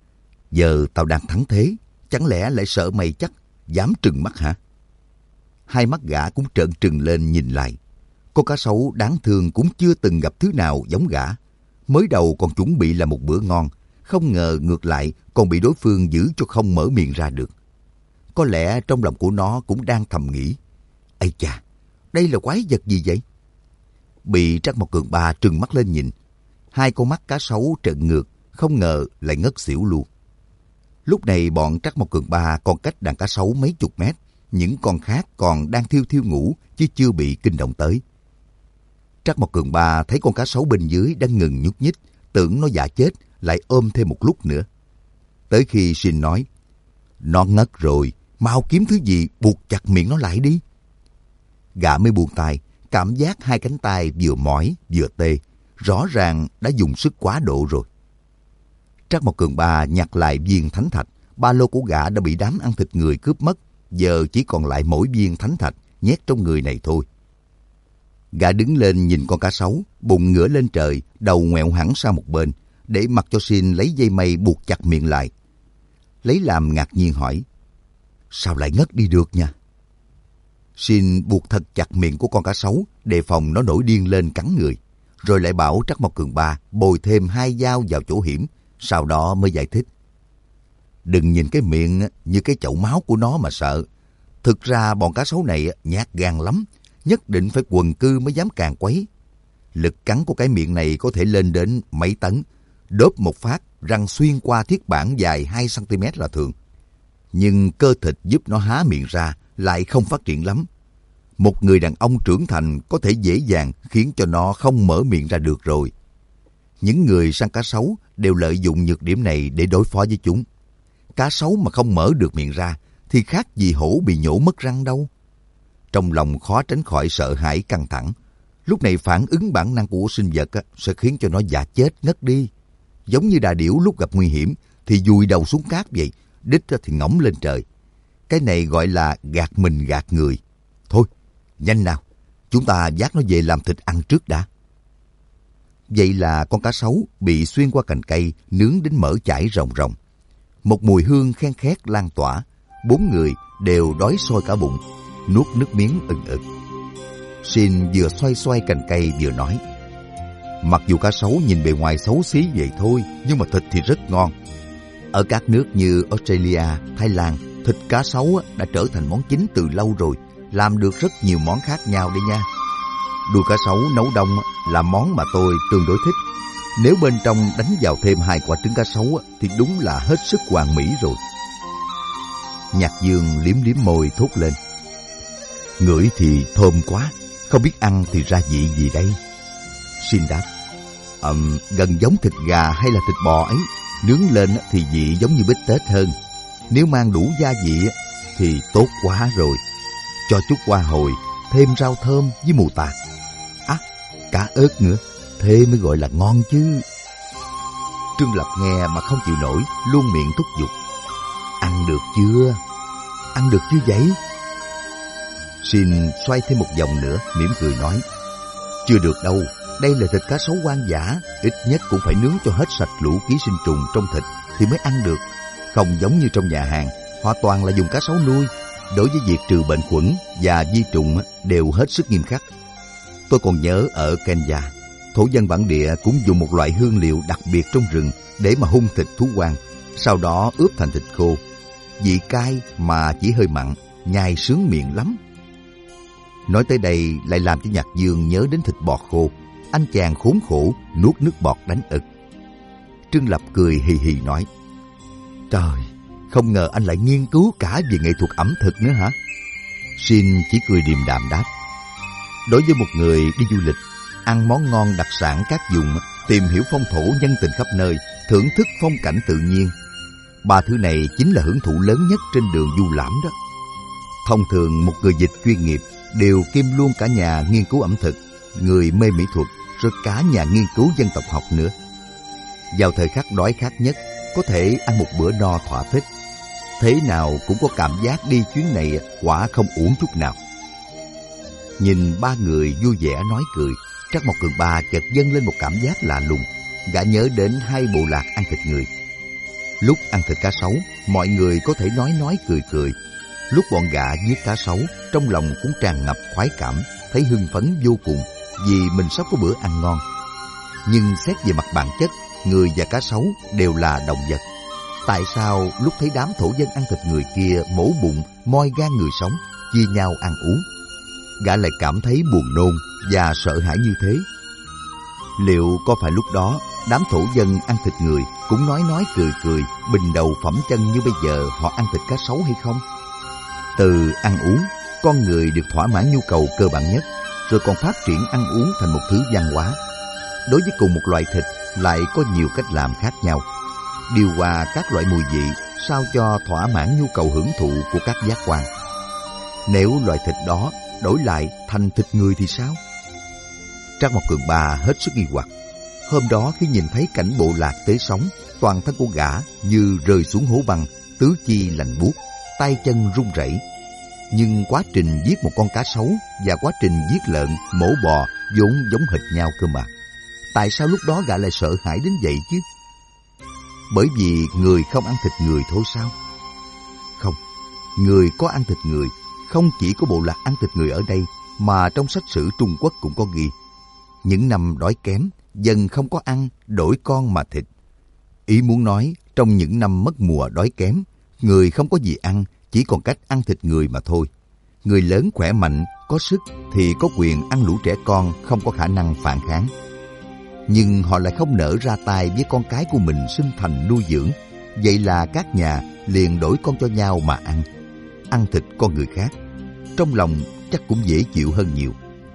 Giờ tao đang thắng thế, chẳng lẽ lại sợ mày chắc, dám trừng mắt hả? Hai mắt gã cũng trợn trừng lên nhìn lại. Con cá sấu đáng thương cũng chưa từng gặp thứ nào giống gã. Mới đầu còn chuẩn bị là một bữa ngon, không ngờ ngược lại còn bị đối phương giữ cho không mở miệng ra được. Có lẽ trong lòng của nó cũng đang thầm nghĩ. Ây chà, đây là quái vật gì vậy? Bị Trắc Mộc Cường Ba trừng mắt lên nhìn. Hai con mắt cá sấu trợn ngược, không ngờ lại ngất xỉu luôn. Lúc này bọn Trắc Mộc Cường Ba còn cách đàn cá sấu mấy chục mét. Những con khác còn đang thiêu thiêu ngủ chứ chưa bị kinh động tới. Trắc Mộc Cường Ba thấy con cá sấu bên dưới đang ngừng nhúc nhích, tưởng nó dạ chết, lại ôm thêm một lúc nữa. Tới khi Shin nói, nó ngất rồi, mau kiếm thứ gì buộc chặt miệng nó lại đi. Gã mới buông tay, cảm giác hai cánh tay vừa mỏi vừa tê, rõ ràng đã dùng sức quá độ rồi. Trắc Mộc Cường Ba nhặt lại viên thánh thạch, ba lô của gã đã bị đám ăn thịt người cướp mất, giờ chỉ còn lại mỗi viên thánh thạch nhét trong người này thôi. Gã đứng lên nhìn con cá sấu, bụng ngửa lên trời, đầu ngoẹo hẳn sang một bên, để mặc cho Shin lấy dây mây buộc chặt miệng lại. Lấy làm ngạc nhiên hỏi, sao lại ngất đi được nha? Shin buộc thật chặt miệng của con cá sấu, đề phòng nó nổi điên lên cắn người, rồi lại bảo Trắc Mộc Cường Ba bồi thêm 2 dao vào chỗ hiểm, sau đó mới giải thích. Đừng nhìn cái miệng như cái chậu máu của nó mà sợ. Thực ra bọn cá sấu này nhát gan lắm, nhất định phải quần cư mới dám càn quấy. Lực cắn của cái miệng này có thể lên đến mấy tấn. Đốp một phát, răng xuyên qua thiết bản dài 2 cm là thường. Nhưng cơ thịt giúp nó há miệng ra lại không phát triển lắm. Một người đàn ông trưởng thành có thể dễ dàng khiến cho nó không mở miệng ra được rồi. Những người săn cá sấu đều lợi dụng nhược điểm này để đối phó với chúng. Cá sấu mà không mở được miệng ra thì khác gì hổ bị nhổ mất răng đâu. Trong lòng khó tránh khỏi sợ hãi căng thẳng. Lúc này phản ứng bản năng của sinh vật sẽ khiến cho nó dọa chết ngất đi. Giống như đà điểu lúc gặp nguy hiểm thì dùi đầu xuống cát vậy, đít thì ngỗng lên trời. Cái này gọi là gạt mình gạt người. Thôi, nhanh nào, chúng ta vác nó về làm thịt ăn trước đã. Vậy là con cá sấu bị xuyên qua cành cây, nướng đến mỡ chảy ròng ròng. Một mùi hương khen khét lan tỏa, 4 người đều đói sôi cả bụng, nuốt nước miếng ừng ực. Shin vừa xoay xoay cành cây vừa nói, mặc dù cá sấu nhìn bề ngoài xấu xí vậy thôi, nhưng mà thịt thì rất ngon. Ở các nước như Australia, Thái Lan, thịt cá sấu đã trở thành món chính từ lâu rồi, làm được rất nhiều món khác nhau đấy nha. Đuôi cá sấu nấu đông là món mà tôi tương đối thích. Nếu bên trong đánh vào thêm 2 quả trứng cá sấu thì đúng là hết sức hoàn mỹ rồi. Nhạc Dương liếm liếm môi thốt lên, ngửi thì thơm quá, không biết ăn thì ra vị gì đây? Shin đáp, gần giống thịt gà hay là thịt bò ấy, nướng lên thì vị giống như bít tết hơn. Nếu mang đủ gia vị thì tốt quá rồi. Cho chút hoa hồi, thêm rau thơm với mù tạt. À, cả ớt nữa, thế mới gọi là ngon chứ. Trương Lập nghe mà không chịu nổi, luôn miệng thúc giục. Ăn được chưa? Ăn được chứ vậy? Xin xoay thêm một vòng nữa, mỉm cười nói, chưa được đâu, đây là thịt cá sấu hoang dã, ít nhất cũng phải nướng cho hết sạch lũ ký sinh trùng trong thịt thì mới ăn được. Không giống như trong nhà hàng, họ toàn là dùng cá sấu nuôi. Đối với việc trừ bệnh khuẩn và vi trùng đều hết sức nghiêm khắc. Tôi còn nhớ ở Kenya, thổ dân bản địa cũng dùng một loại hương liệu đặc biệt trong rừng để mà hun thịt thú hoang, sau đó ướp thành thịt khô. Vị cay mà chỉ hơi mặn, nhai sướng miệng lắm. Nói tới đây lại làm cho Nhạc Dương nhớ đến thịt bò khô. Anh chàng khốn khổ nuốt nước bọt đánh ực. Trương Lập cười hì hì nói, trời, không ngờ anh lại nghiên cứu cả về nghệ thuật ẩm thực nữa hả? Xin chỉ cười điềm đạm đáp, đối với một người đi du lịch, ăn món ngon đặc sản các vùng, tìm hiểu phong thổ nhân tình khắp nơi, thưởng thức phong cảnh tự nhiên, ba thứ này chính là hưởng thụ lớn nhất trên đường du lãm đó. Thông thường một người dịch chuyên nghiệp đều kiêm luôn cả nhà nghiên cứu ẩm thực, người mê mỹ thuật, rồi cả nhà nghiên cứu dân tộc học nữa. Vào thời khắc đói khát nhất, có thể ăn một bữa no thỏa thích. Thế nào cũng có cảm giác đi chuyến này quả không uổng chút nào. Nhìn ba người vui vẻ nói cười, Trắc Mộc Cường Ba chợt dâng lên một cảm giác lạ lùng. Gã nhớ đến hai bộ lạc ăn thịt người. Lúc ăn thịt cá sấu, mọi người có thể nói cười cười. Lúc bọn gã giết cá sấu, trong lòng cũng tràn ngập khoái cảm, thấy hưng phấn vô cùng vì mình sắp có bữa ăn ngon. Nhưng xét về mặt bản chất, người và cá sấu đều là động vật. Tại sao lúc thấy đám thổ dân ăn thịt người kia mổ bụng, moi gan người sống, chia nhau ăn uống, gã lại cảm thấy buồn nôn và sợ hãi như thế? Liệu có phải lúc đó đám thổ dân ăn thịt người cũng nói cười, bình đầu phẩm chân như bây giờ họ ăn thịt cá sấu hay không? Từ ăn uống, con người được thỏa mãn nhu cầu cơ bản nhất, rồi còn phát triển ăn uống thành một thứ văn hóa. Đối với cùng một loại thịt lại có nhiều cách làm khác nhau, điều hòa các loại mùi vị sao cho thỏa mãn nhu cầu hưởng thụ của các giác quan. Nếu loại thịt đó đổi lại thành thịt người thì sao? Trắc Mộc Cường Ba hết sức nghi hoặc. Hôm đó khi nhìn thấy cảnh bộ lạc tế sống, toàn thân của gã như rơi xuống hố băng, tứ chi lạnh buốt, tay chân run rẩy. Nhưng quá trình giết một con cá sấu và quá trình giết lợn, mổ bò vốn giống hệt nhau cơ mà. Tại sao lúc đó gã lại sợ hãi đến vậy chứ? Bởi vì người không ăn thịt người thôi sao? Không, người có ăn thịt người. Không chỉ có bộ lạc ăn thịt người ở đây, mà trong sách sử Trung Quốc cũng có ghi. Những năm đói kém, dân không có ăn, đổi con mà thịt. Ý muốn nói, trong những năm mất mùa đói kém, người không có gì ăn, chỉ còn cách ăn thịt người mà thôi. Người lớn khỏe mạnh, có sức thì có quyền ăn lũ trẻ con không có khả năng phản kháng. Nhưng họ lại không nỡ ra tay với con cái của mình sinh thành nuôi dưỡng. Vậy là các nhà liền đổi con cho nhau mà ăn. Ăn thịt con người khác, trong lòng chắc cũng dễ chịu hơn nhiều.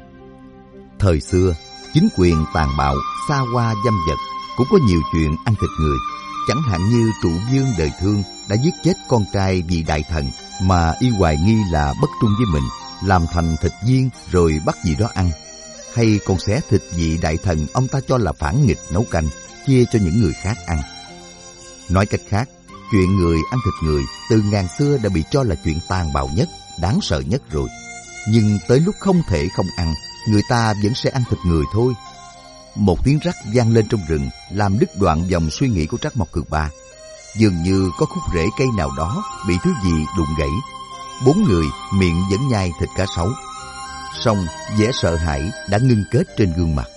Thời xưa, chính quyền tàn bạo, xa hoa dâm dật cũng có nhiều chuyện ăn thịt người. Chẳng hạn như Trụ Vương đời Thương đã giết chết con trai vị đại thần mà y hoài nghi là bất trung với mình, làm thành thịt viên rồi bắt vị đó ăn. Hay còn xé thịt vị đại thần ông ta cho là phản nghịch nấu canh, chia cho những người khác ăn. Nói cách khác, chuyện người ăn thịt người từ ngàn xưa đã bị cho là chuyện tàn bạo nhất, đáng sợ nhất rồi. Nhưng tới lúc không thể không ăn, người ta vẫn sẽ ăn thịt người thôi. Một tiếng rắc vang lên trong rừng làm đứt đoạn dòng suy nghĩ của Trắc Mộc Cường Ba. Dường như có khúc rễ cây nào đó bị thứ gì đụng gãy. Bốn người miệng vẫn nhai thịt cá sấu. Song vẻ sợ hãi đã ngưng kết trên gương mặt.